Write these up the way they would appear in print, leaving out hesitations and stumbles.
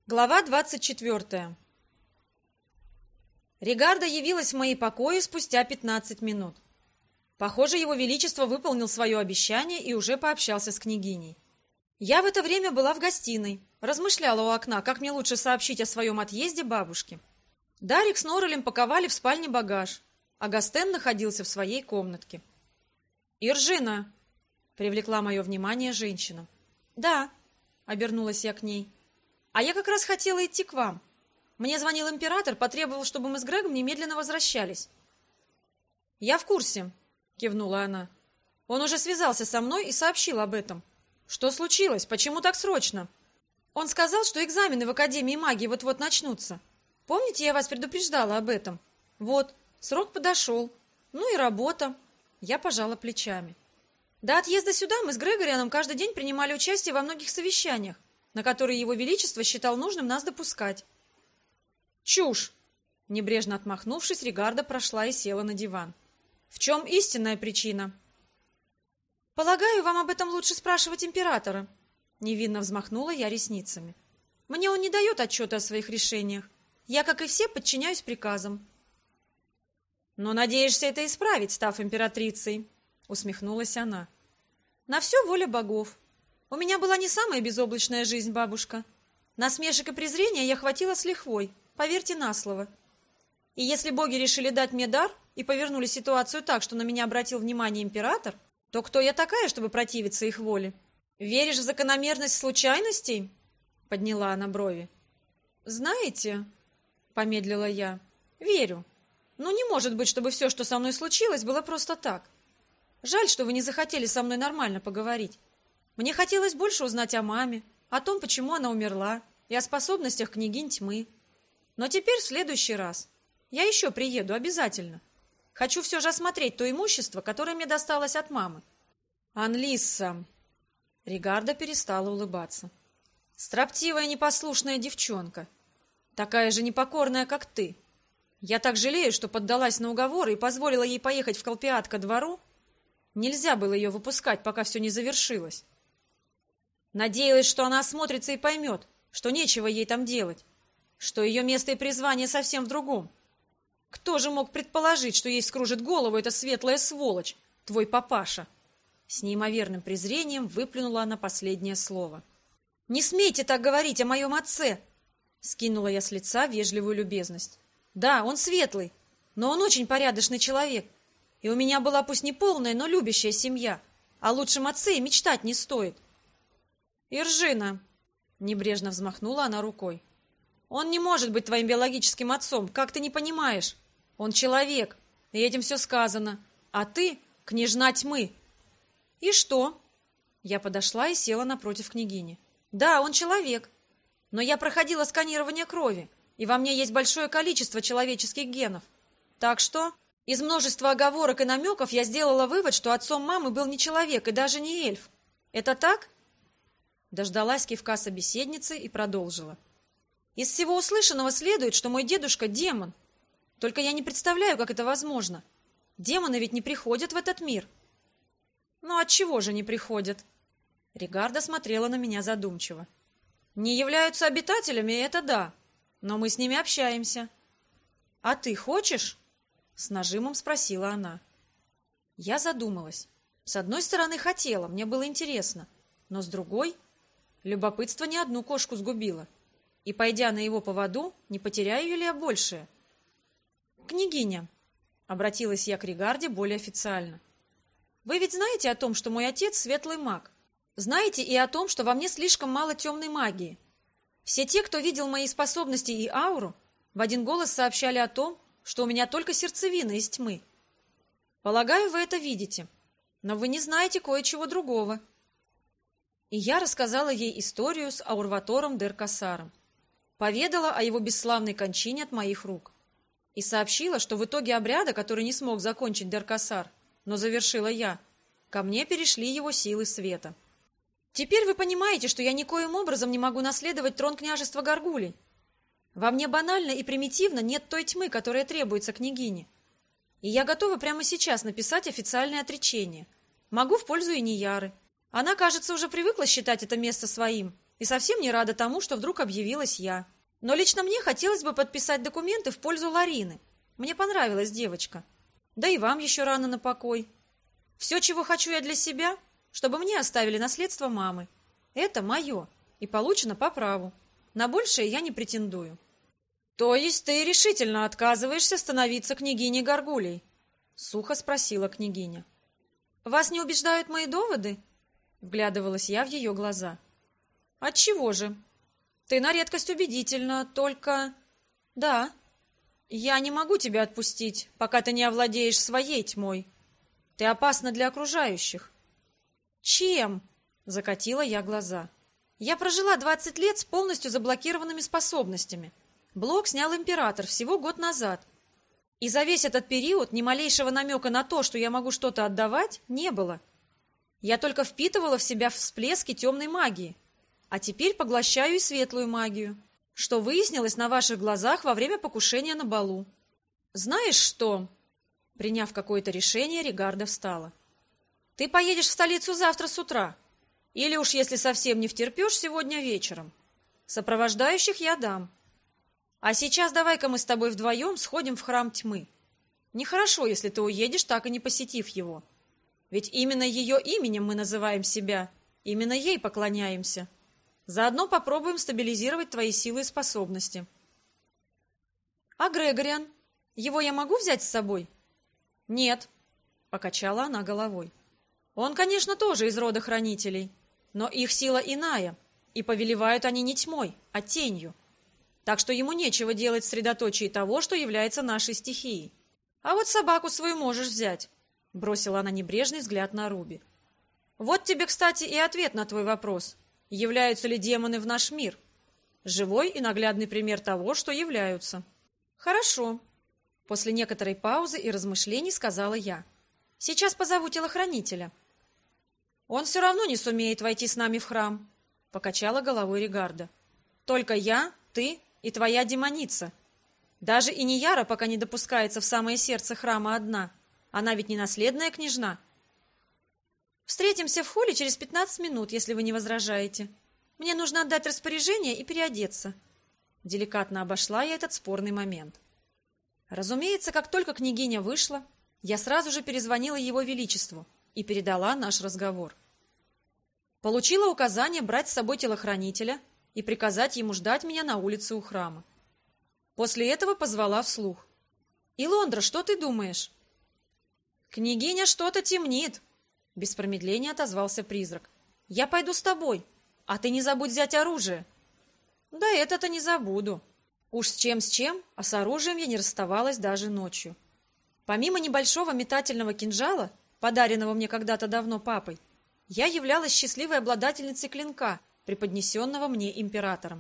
Глава 24. Ригарда явилась в мои покои спустя 15 минут. Похоже, его величество выполнил свое обещание и уже пообщался с княгиней. Я в это время была в гостиной, размышляла у окна, как мне лучше сообщить о своем отъезде бабушке. Дарик с Норрелем паковали в спальне багаж, а Гастен находился в своей комнатке. «Иржина!» — привлекла мое внимание женщина. «Да», — обернулась я к ней. «А я как раз хотела идти к вам. Мне звонил император, потребовал, чтобы мы с Грегом немедленно возвращались». «Я в курсе», — кивнула она. «Он уже связался со мной и сообщил об этом. Что случилось? Почему так срочно?» «Он сказал, что экзамены в Академии магии вот-вот начнутся. Помните, я вас предупреждала об этом? Вот, срок подошел. Ну и работа». Я пожала плечами. До отъезда сюда мы с Грегорианом каждый день принимали участие во многих совещаниях, на которые его величество считал нужным нас допускать. «Чушь!» Небрежно отмахнувшись, Ригарда прошла и села на диван. «В чем истинная причина?» «Полагаю, вам об этом лучше спрашивать императора», — невинно взмахнула я ресницами. «Мне он не дает отчета о своих решениях. Я, как и все, подчиняюсь приказам». «Но надеешься это исправить, став императрицей?» — усмехнулась она. «На все воля богов. У меня была не самая безоблачная жизнь, бабушка. Насмешек и презрения я хватила с лихвой, поверьте на слово. И если боги решили дать мне дар и повернули ситуацию так, что на меня обратил внимание император, то кто я такая, чтобы противиться их воле?» «Веришь в закономерность случайностей?» — подняла она брови. «Знаете...» — помедлила я. «Верю. Но не может быть, чтобы все, что со мной случилось, было просто так. Жаль, что вы не захотели со мной нормально поговорить. Мне хотелось больше узнать о маме, о том, почему она умерла, и о способностях княгинь тьмы. Но теперь в следующий раз. Я еще приеду, обязательно. Хочу все же осмотреть то имущество, которое мне досталось от мамы». «Анлисса!» Ригарда перестала улыбаться. «Строптивая непослушная девчонка. Такая же непокорная, как ты. Я так жалею, что поддалась на уговоры и позволила ей поехать в Колпиат ко двору. Нельзя было ее выпускать, пока все не завершилось. Надеялась, что она осмотрится и поймет, что нечего ей там делать, что ее место и призвание совсем в другом. Кто же мог предположить, что ей скружит голову эта светлая сволочь, твой папаша?» С неимоверным презрением выплюнула она последнее слово. «Не смейте так говорить о моем отце!» Скинула я с лица вежливую любезность. «Да, он светлый, но он очень порядочный человек. И у меня была пусть не полная, но любящая семья. О лучшем отце и мечтать не стоит». «Иржина!» — небрежно взмахнула она рукой. «Он не может быть твоим биологическим отцом, как ты не понимаешь? Он человек, и этим все сказано. А ты — княжна тьмы». «И что?» Я подошла и села напротив княгини. «Да, он человек, но я проходила сканирование крови, и во мне есть большое количество человеческих генов. Так что из множества оговорок и намеков я сделала вывод, что отцом мамы был не человек и даже не эльф. Это так?» Дождалась кивка собеседницы и продолжила. «Из всего услышанного следует, что мой дедушка — демон. Только я не представляю, как это возможно. Демоны ведь не приходят в этот мир». «Ну отчего же не приходят?» Ригарда смотрела на меня задумчиво. «Не являются обитателями, это да, но мы с ними общаемся». «А ты хочешь?» С нажимом спросила она. Я задумалась. С одной стороны, хотела, мне было интересно, но с другой, любопытство не одну кошку сгубило. И, пойдя на его поводу, не потеряю ли я большее? «Княгиня», — обратилась я к Ригарде более официально, «вы ведь знаете о том, что мой отец светлый маг? Знаете и о том, что во мне слишком мало темной магии? Все те, кто видел мои способности и ауру, в один голос сообщали о том, что у меня только сердцевина из тьмы. Полагаю, вы это видите, но вы не знаете кое-чего другого». И я рассказала ей историю с Аурватором дер Кассаром, поведала о его бесславной кончине от моих рук и сообщила, что в итоге обряда, который не смог закончить дер Кассар, но завершила я, ко мне перешли его силы света. Теперь вы понимаете, что я никоим образом не могу наследовать трон княжества Гаргулей. Во мне банально и примитивно нет той тьмы, которая требуется княгине. И я готова прямо сейчас написать официальное отречение. Могу в пользу Инияры. Она, кажется, уже привыкла считать это место своим, и совсем не рада тому, что вдруг объявилась я. Но лично мне хотелось бы подписать документы в пользу Ларины. Мне понравилась девочка. Да и вам еще рано на покой. Все, чего хочу я для себя, чтобы мне оставили наследство мамы. Это мое и получено по праву. На большее я не претендую. То есть ты решительно отказываешься становиться княгиней Горгулей? Сухо спросила княгиня. Вас не убеждают мои доводы? Вглядывалась я в ее глаза. Отчего же? Ты на редкость убедительна, только... Да, я не могу тебя отпустить, пока ты не овладеешь своей тьмой. Ты опасна для окружающих. Чем? Закатила я глаза. Я прожила 20 лет с полностью заблокированными способностями. Блок снял император всего год назад. И за весь этот период ни малейшего намека на то, что я могу что-то отдавать, не было. Я только впитывала в себя всплески темной магии, а теперь поглощаю и светлую магию, что выяснилось на ваших глазах во время покушения на балу. Знаешь что? Приняв какое-то решение, Регарда встала. Ты поедешь в столицу завтра с утра. Или уж если совсем не втерпешь, сегодня вечером. Сопровождающих я дам. А сейчас давай-ка мы с тобой вдвоем сходим в храм тьмы. Нехорошо, если ты уедешь, так и не посетив его. Ведь именно ее именем мы называем себя, именно ей поклоняемся. Заодно попробуем стабилизировать твои силы и способности. А Грегориан? Его я могу взять с собой? Нет, покачала она головой. Он, конечно, тоже из рода хранителей, но их сила иная, и повелевают они не тьмой, а тенью. Так что ему нечего делать в средоточии того, что является нашей стихией. А вот собаку свою можешь взять, бросила она небрежный взгляд на Руби. Вот тебе, кстати, и ответ на твой вопрос. Являются ли демоны в наш мир? Живой и наглядный пример того, что являются. Хорошо. После некоторой паузы и размышлений сказала я. Сейчас позову телохранителя. Он все равно не сумеет войти с нами в храм, покачала головой Регарда. Только я, ты и твоя демоница. Даже и Нияра пока не допускается в самое сердце храма одна. Она ведь не наследная княжна. Встретимся в холле через 15 минут, если вы не возражаете. Мне нужно отдать распоряжение и переодеться. Деликатно обошла я этот спорный момент. Разумеется, как только княгиня вышла, я сразу же перезвонила его величеству и передала наш разговор. Получила указание брать с собой телохранителя и приказать ему ждать меня на улице у храма. После этого позвала вслух. «Илондра, что ты думаешь?» «Княгиня что-то темнит», — без промедления отозвался призрак. «Я пойду с тобой, а ты не забудь взять оружие». «Да это-то не забуду». Уж с чем, а с оружием я не расставалась даже ночью. Помимо небольшого метательного кинжала, подаренного мне когда-то давно папой, я являлась счастливой обладательницей клинка, преподнесенного мне императором.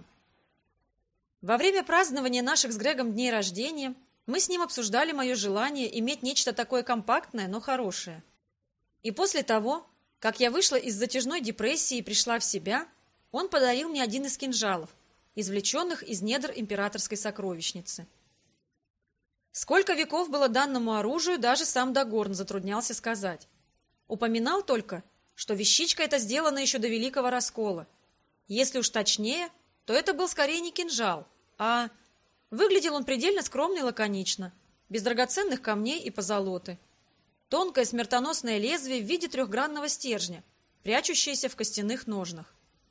Во время празднования наших с Грегом дней рождения мы с ним обсуждали мое желание иметь нечто такое компактное, но хорошее. И после того, как я вышла из затяжной депрессии и пришла в себя, он подарил мне один из кинжалов, извлеченных из недр императорской сокровищницы. Сколько веков было данному оружию, даже сам Дагорн затруднялся сказать. Упоминал только, что вещичка эта сделана еще до Великого Раскола. Если уж точнее, то это был скорее не кинжал, а... Выглядел он предельно скромно и лаконично, без драгоценных камней и позолоты. Тонкое смертоносное лезвие в виде трехгранного стержня, прячущееся в костяных ножнах.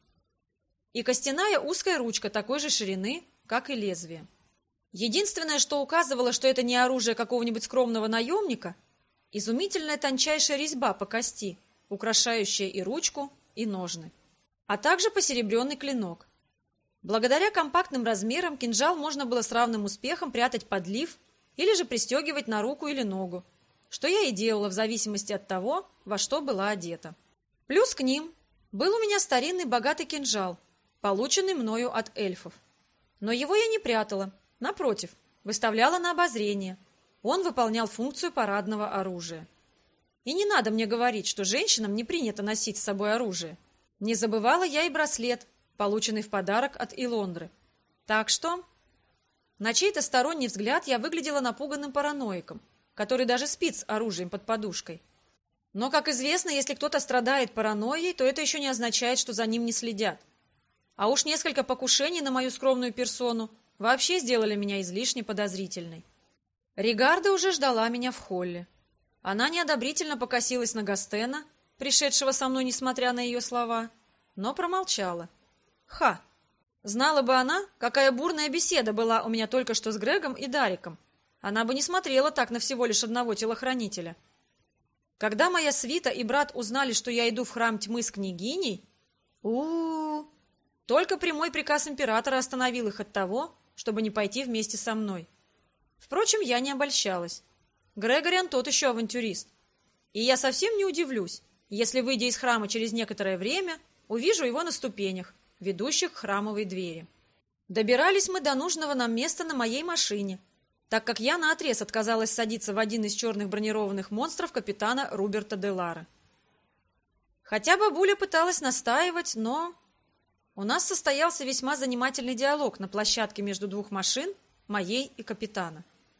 И костяная узкая ручка такой же ширины, как и лезвие. Единственное, что указывало, что это не оружие какого-нибудь скромного наемника, изумительная тончайшая резьба по кости, украшающая и ручку, и ножны, а также посеребренный клинок. Благодаря компактным размерам кинжал можно было с равным успехом прятать под лиф или же пристегивать на руку или ногу, что я и делала в зависимости от того, во что была одета. Плюс к ним был у меня старинный богатый кинжал, полученный мною от эльфов. Но его я не прятала, напротив, выставляла на обозрение. Он выполнял функцию парадного оружия. И не надо мне говорить, что женщинам не принято носить с собой оружие. Не забывала я и браслет, полученный в подарок от Илондры. Так что... На чей-то сторонний взгляд я выглядела напуганным параноиком, который даже спит с оружием под подушкой. Но, как известно, если кто-то страдает паранойей, то это еще не означает, что за ним не следят. А уж несколько покушений на мою скромную персону вообще сделали меня излишне подозрительной. Ригарда уже ждала меня в холле. Она неодобрительно покосилась на Гастена, пришедшего со мной, несмотря на ее слова, но промолчала. Ха! Знала бы она, какая бурная беседа была у меня только что с Грегом и Дариком. Она бы не смотрела так на всего лишь одного телохранителя. Когда моя свита и брат узнали, что я иду в храм тьмы с княгиней, только прямой приказ императора остановил их от того, чтобы не пойти вместе со мной. Впрочем, я не обольщалась. Грегориан тот еще авантюрист. И я совсем не удивлюсь, если, выйдя из храма через некоторое время, увижу его на ступенях, ведущих к храмовой двери. Добирались мы до нужного нам места на моей машине, так как я наотрез отказалась садиться в один из черных бронированных монстров капитана Руберта де Лара. Хотя бабуля пыталась настаивать, но... У нас состоялся весьма занимательный диалог на площадке между двух машин, моей и капитана.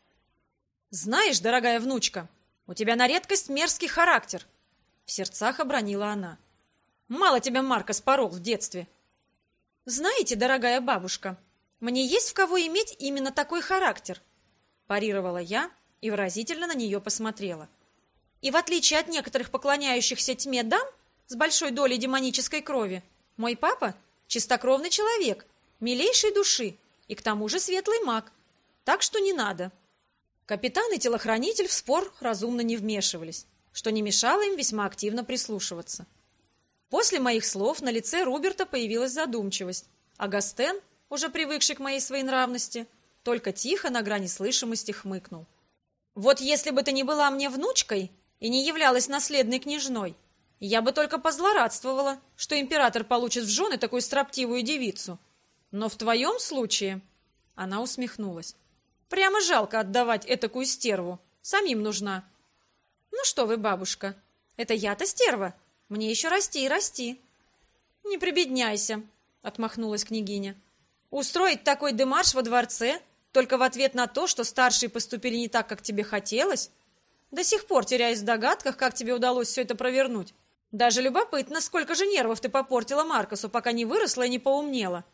«Знаешь, дорогая внучка, у тебя на редкость мерзкий характер», — в сердцах обронила она. «Мало тебя Маркос порол в детстве». «Знаете, дорогая бабушка, мне есть в кого иметь именно такой характер», — парировала я и выразительно на нее посмотрела. «И в отличие от некоторых поклоняющихся тьме дам с большой долей демонической крови, мой папа — чистокровный человек, милейшей души и к тому же светлый маг, так что не надо». Капитан и телохранитель в спор разумно не вмешивались, что не мешало им весьма активно прислушиваться. После моих слов на лице Руберта появилась задумчивость, а Гастен, уже привыкший к моей своенравности, только тихо на грани слышимости хмыкнул. «Вот если бы ты не была мне внучкой и не являлась наследной княжной, я бы только позлорадствовала, что император получит в жены такую строптивую девицу. Но в твоем случае...» Она усмехнулась. «Прямо жалко отдавать этакую стерву. Самим нужна». «Ну что вы, бабушка, это я-то стерва. Мне еще расти и расти». «Не прибедняйся», — отмахнулась княгиня. «Устроить такой демарш во дворце только в ответ на то, что старшие поступили не так, как тебе хотелось? До сих пор теряюсь в догадках, как тебе удалось все это провернуть. Даже любопытно, сколько же нервов ты попортила Маркосу, пока не выросла и не поумнела».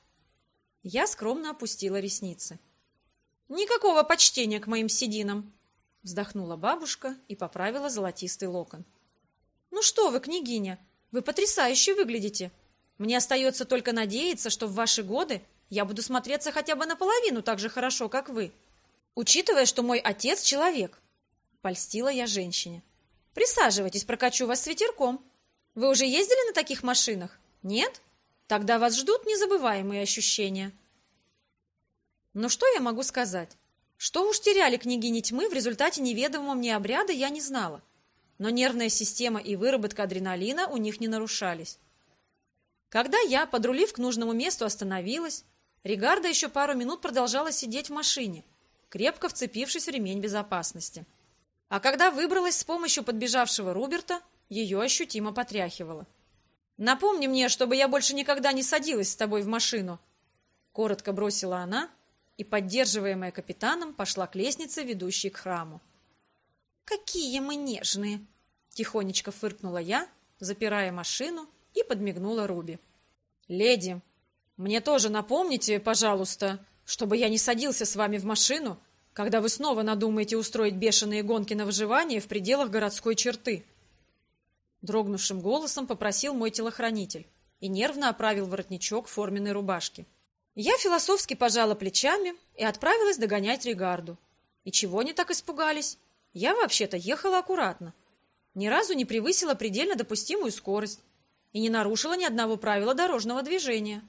Я скромно опустила ресницы. «Никакого почтения к моим сединам», — вздохнула бабушка и поправила золотистый локон. «Ну что вы, княгиня, вы потрясающе выглядите. Мне остается только надеяться, что в ваши годы я буду смотреться хотя бы наполовину так же хорошо, как вы, учитывая, что мой отец человек». Польстила я женщине. «Присаживайтесь, прокачу вас с ветерком. Вы уже ездили на таких машинах? Нет? Тогда вас ждут незабываемые ощущения». Но что я могу сказать? Что уж теряли княгини тьмы в результате неведомого мне обряда, я не знала. Но нервная система и выработка адреналина у них не нарушались. Когда я, подрулив к нужному месту, остановилась, Ригарда еще пару минут продолжала сидеть в машине, крепко вцепившись в ремень безопасности. А когда выбралась с помощью подбежавшего Руберта, ее ощутимо потряхивало. «Напомни мне, чтобы я больше никогда не садилась с тобой в машину», — коротко бросила она, и, поддерживаемая капитаном, пошла к лестнице, ведущей к храму. «Какие мы нежные!» — тихонечко фыркнула я, запирая машину, и подмигнула Руби. «Леди, мне тоже напомните, пожалуйста, чтобы я не садился с вами в машину, когда вы снова надумаете устроить бешеные гонки на выживание в пределах городской черты». Дрогнувшим голосом попросил мой телохранитель и нервно оправил воротничок форменной рубашки. Я философски пожала плечами и отправилась догонять Ригарду. И чего они так испугались? Я вообще-то ехала аккуратно. Ни разу не превысила предельно допустимую скорость и не нарушила ни одного правила дорожного движения.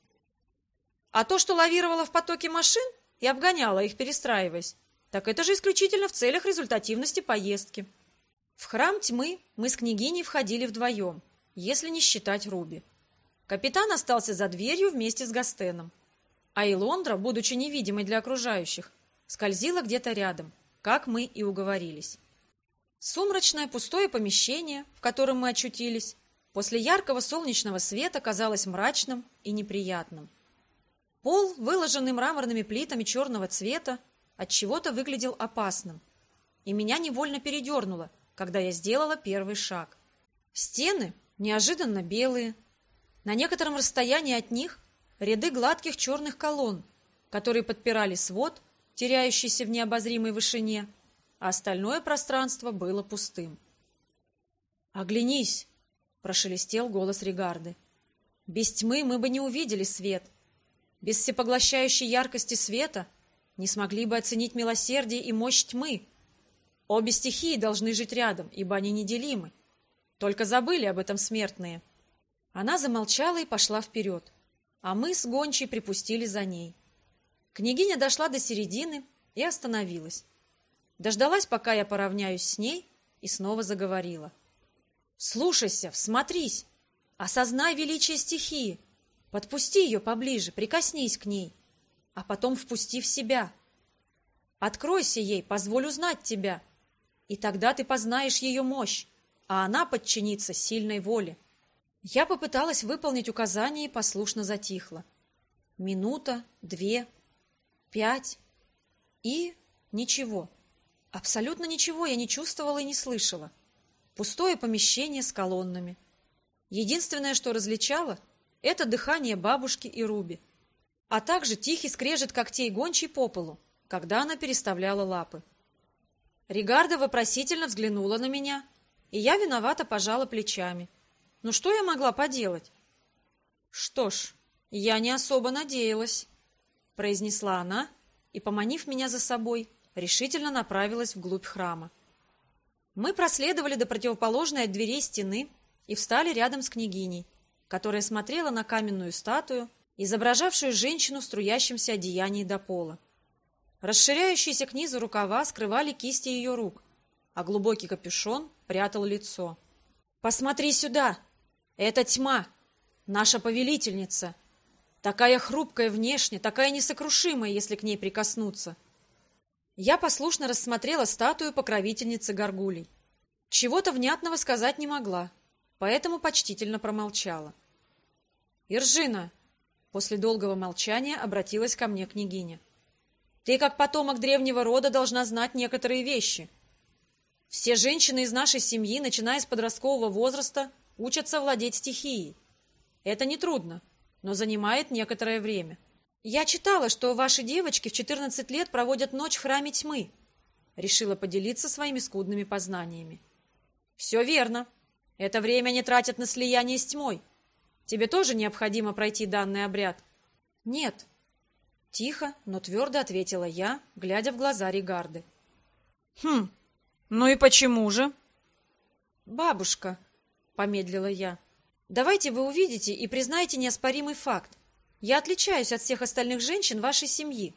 А то, что лавировала в потоке машин и обгоняла их, перестраиваясь, так это же исключительно в целях результативности поездки. В храм тьмы мы с княгиней входили вдвоем, если не считать Руби. Капитан остался за дверью вместе с Гастеном, а Илондра, будучи невидимой для окружающих, скользила где-то рядом, как мы и уговорились. Сумрачное пустое помещение, в котором мы очутились, после яркого солнечного света казалось мрачным и неприятным. Пол, выложенный мраморными плитами черного цвета, отчего-то выглядел опасным, и меня невольно передернуло, когда я сделала первый шаг. Стены неожиданно белые. На некотором расстоянии от них ряды гладких черных колонн, которые подпирали свод, теряющийся в необозримой вышине, а остальное пространство было пустым. «Оглянись!» — прошелестел голос Ригарды. «Без тьмы мы бы не увидели свет. Без всепоглощающей яркости света не смогли бы оценить милосердие и мощь тьмы. Обе стихии должны жить рядом, ибо они неделимы. Только забыли об этом смертные». Она замолчала и пошла вперед, а мы с Гончей припустили за ней. Княгиня дошла до середины и остановилась. Дождалась, пока я поравняюсь с ней, и снова заговорила. «Вслушайся, всмотрись, осознай величие стихии, подпусти ее поближе, прикоснись к ней, а потом впусти в себя. Откройся ей, позволь узнать тебя, и тогда ты познаешь ее мощь, а она подчинится сильной воле». Я попыталась выполнить указание и послушно затихла. Минута, 2, 5 и ничего. Абсолютно ничего я не чувствовала и не слышала. Пустое помещение с колоннами. Единственное, что различало, это дыхание бабушки и Руби, а также тихий скрежет когтей Гончей по полу, когда она переставляла лапы. Ригарда вопросительно взглянула на меня, и я виновато пожала плечами. Ну что я могла поделать? «Что ж, я не особо надеялась», — произнесла она и, поманив меня за собой, решительно направилась вглубь храма. Мы проследовали до противоположной от дверей стены и встали рядом с княгиней, которая смотрела на каменную статую, изображавшую женщину в струящемся одеянии до пола. Расширяющиеся к низу рукава скрывали кисти ее рук, а глубокий капюшон прятал лицо. «Посмотри сюда! Это тьма, наша повелительница. Такая хрупкая внешне, такая несокрушимая, если к ней прикоснуться». Я послушно рассмотрела статую покровительницы горгулей. Чего-то внятного сказать не могла, поэтому почтительно промолчала. «Иржина!» — после долгого молчания обратилась ко мне княгиня. «Ты, как потомок древнего рода, должна знать некоторые вещи. Все женщины из нашей семьи, начиная с подросткового возраста, учатся владеть стихией. Это нетрудно, но занимает некоторое время. Я читала, что ваши девочки в 14 лет проводят ночь в храме тьмы. Решила поделиться своими скудными познаниями. Все верно. Это время они тратят на слияние с тьмой. Тебе тоже необходимо пройти данный обряд? Нет. Тихо, но твердо ответила я, глядя в глаза Ригарды. Ну и почему же? Бабушка, помедлила я, давайте вы увидите и признаете неоспоримый факт. Я отличаюсь от всех остальных женщин вашей семьи.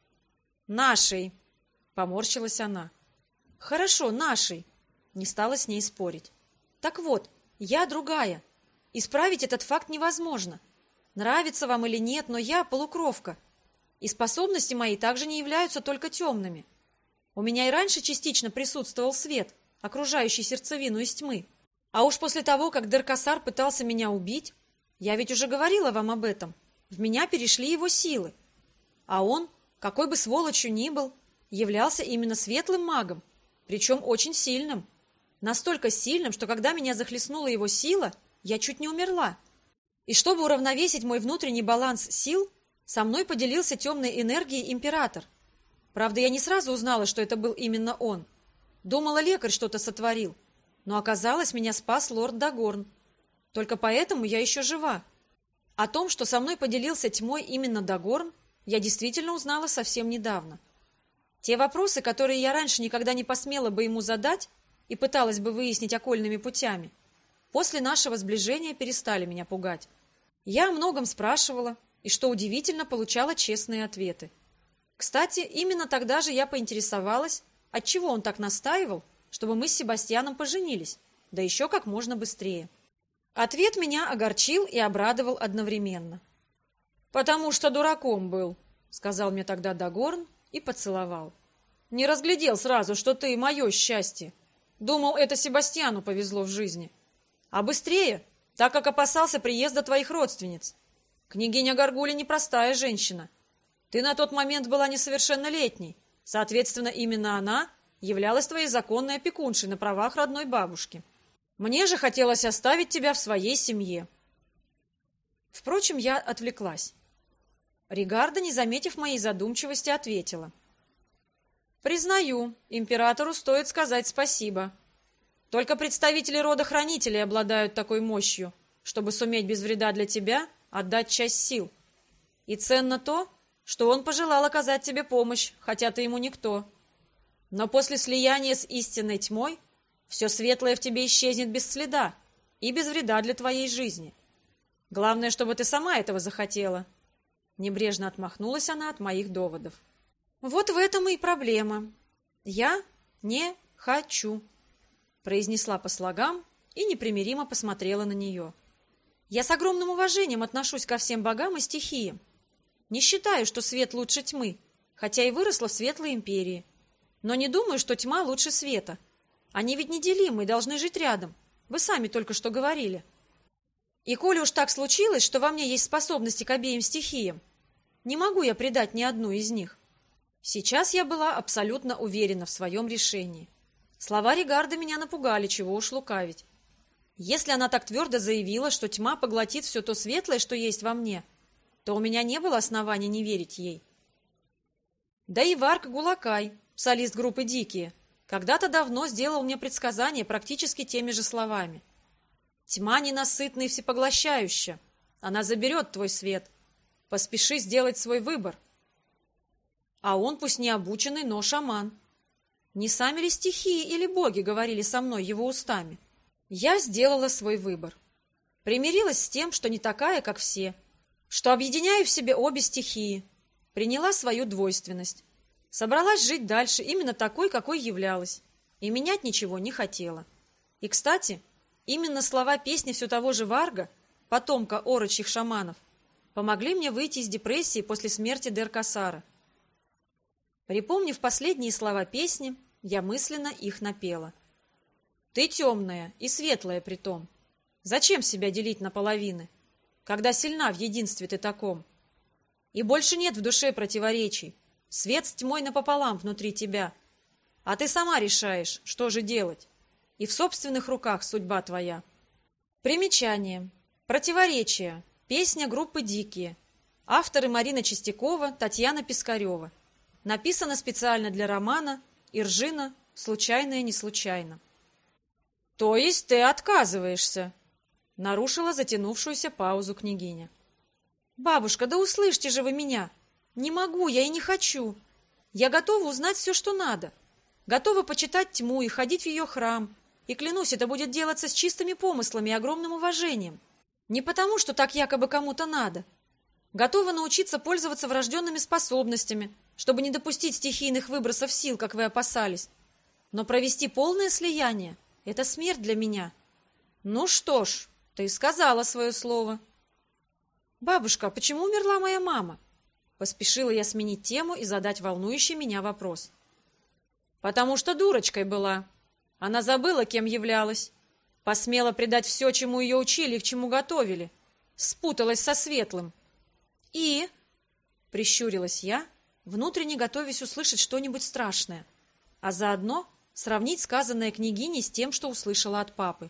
Нашей, поморщилась она. Хорошо, нашей. Не стала с ней спорить. Так вот, я другая. Исправить этот факт невозможно. Нравится вам или нет, но я полукровка. И способности мои также не являются только темными. У меня и раньше частично присутствовал свет, окружающий сердцевину из тьмы. А уж после того, как Деркасар пытался меня убить, я ведь уже говорила вам об этом, в меня перешли его силы. А он, какой бы сволочью ни был, являлся именно светлым магом, причем очень сильным. Настолько сильным, что когда меня захлестнула его сила, я чуть не умерла. И чтобы уравновесить мой внутренний баланс сил, со мной поделился темной энергией император. Правда, я не сразу узнала, что это был именно он. Думала, лекарь что-то сотворил. Но оказалось, меня спас лорд Дагорн. Только поэтому я еще жива. О том, что со мной поделился тьмой именно Дагорн, я действительно узнала совсем недавно. Те вопросы, которые я раньше никогда не посмела бы ему задать и пыталась бы выяснить окольными путями, после нашего сближения перестали меня пугать. Я о многом спрашивала и, что удивительно, получала честные ответы. Кстати, именно тогда же я поинтересовалась, отчего он так настаивал, чтобы мы с Себастьяном поженились, да еще как можно быстрее. Ответ меня огорчил и обрадовал одновременно. «Потому что дураком был», — сказал мне тогда Дагорн и поцеловал. «Не разглядел сразу, что ты мое счастье. Думал, это Себастьяну повезло в жизни. А быстрее, так как опасался приезда твоих родственниц. Княгиня Горгуля непростая женщина. Ты на тот момент была несовершеннолетней, соответственно, именно она являлась твоей законной опекуншей на правах родной бабушки. Мне же хотелось оставить тебя в своей семье». Впрочем, я отвлеклась. Ригарда, не заметив моей задумчивости, ответила. «Признаю, императору стоит сказать спасибо. Только представители рода хранителей обладают такой мощью, чтобы суметь без вреда для тебя отдать часть сил. И ценно то, что он пожелал оказать тебе помощь, хотя ты ему никто. Но после слияния с истинной тьмой все светлое в тебе исчезнет без следа и без вреда для твоей жизни. Главное, чтобы ты сама этого захотела». Небрежно отмахнулась она от моих доводов. «Вот в этом и проблема. Я не хочу», произнесла по слогам и непримиримо посмотрела на нее. «Я с огромным уважением отношусь ко всем богам и стихиям. Не считаю, что свет лучше тьмы, хотя и выросла в светлой империи. Но не думаю, что тьма лучше света. Они ведь неделимы и должны жить рядом. Вы сами только что говорили. И коли уж так случилось, что во мне есть способности к обеим стихиям, не могу я предать ни одну из них». Сейчас я была абсолютно уверена в своем решении. Слова Ригарда меня напугали, чего уж лукавить. Если она так твердо заявила, что тьма поглотит все то светлое, что есть во мне, то у меня не было оснований не верить ей. Да и Варк Гулакай, солист группы «Дикие», когда-то давно сделал мне предсказание практически теми же словами. «Тьма ненасытна и всепоглощающая. Она заберет твой свет. Поспеши сделать свой выбор». А он пусть не обученный, но шаман. Не сами ли стихии или боги говорили со мной его устами? Я сделала свой выбор. Примирилась с тем, что не такая, как все, что объединяю в себе обе стихии. Приняла свою двойственность. Собралась жить дальше именно такой, какой являлась. И менять ничего не хотела. И, кстати, именно слова песни все того же Варга, потомка орочьих шаманов, помогли мне выйти из депрессии после смерти Дер-Кассара. Припомнив последние слова песни, я мысленно их напела. «Ты темная и светлая притом. Зачем себя делить на половины, когда сильна в единстве ты таком? И больше нет в душе противоречий. Свет с тьмой напополам внутри тебя. А ты сама решаешь, что же делать. И в собственных руках судьба твоя». Примечание. Противоречия. Песня группы «Дикие». Авторы Марина Чистякова, Татьяна Пискарева. Написано специально для романа «Иржина. Случайное не случайно». «То есть ты отказываешься?» — нарушила затянувшуюся паузу княгиня. «Бабушка, да услышьте же вы меня! Не могу я и не хочу. Я готова узнать все, что надо. Готова почитать тьму и ходить в ее храм. И клянусь, это будет делаться с чистыми помыслами и огромным уважением. Не потому, что так якобы кому-то надо. Готова научиться пользоваться врожденными способностями, чтобы не допустить стихийных выбросов сил, как вы опасались. Но провести полное слияние — это смерть для меня. Ну что ж, ты сказала свое слово». «Бабушка, а почему умерла моя мама?» Поспешила я сменить тему и задать волнующий меня вопрос. «Потому что дурочкой была. Она забыла, кем являлась. Посмела предать все, чему ее учили и к чему готовили. Спуталась со светлым. И...» — прищурилась я, внутренне готовясь услышать что-нибудь страшное, а заодно сравнить сказанное княгиней с тем, что услышала от папы.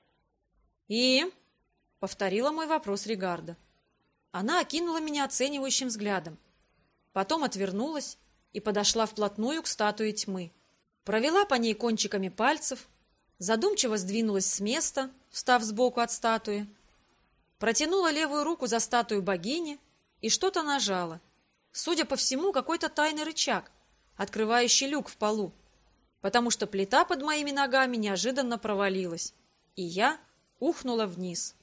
«И?» — повторила мой вопрос Ригарда. Она окинула меня оценивающим взглядом, потом отвернулась и подошла вплотную к статуе тьмы. Провела по ней кончиками пальцев, задумчиво сдвинулась с места, встав сбоку от статуи, протянула левую руку за статую богини и что-то нажала. Судя по всему, какой-то тайный рычаг, открывающий люк в полу, потому что плита под моими ногами неожиданно провалилась, и я ухнула вниз.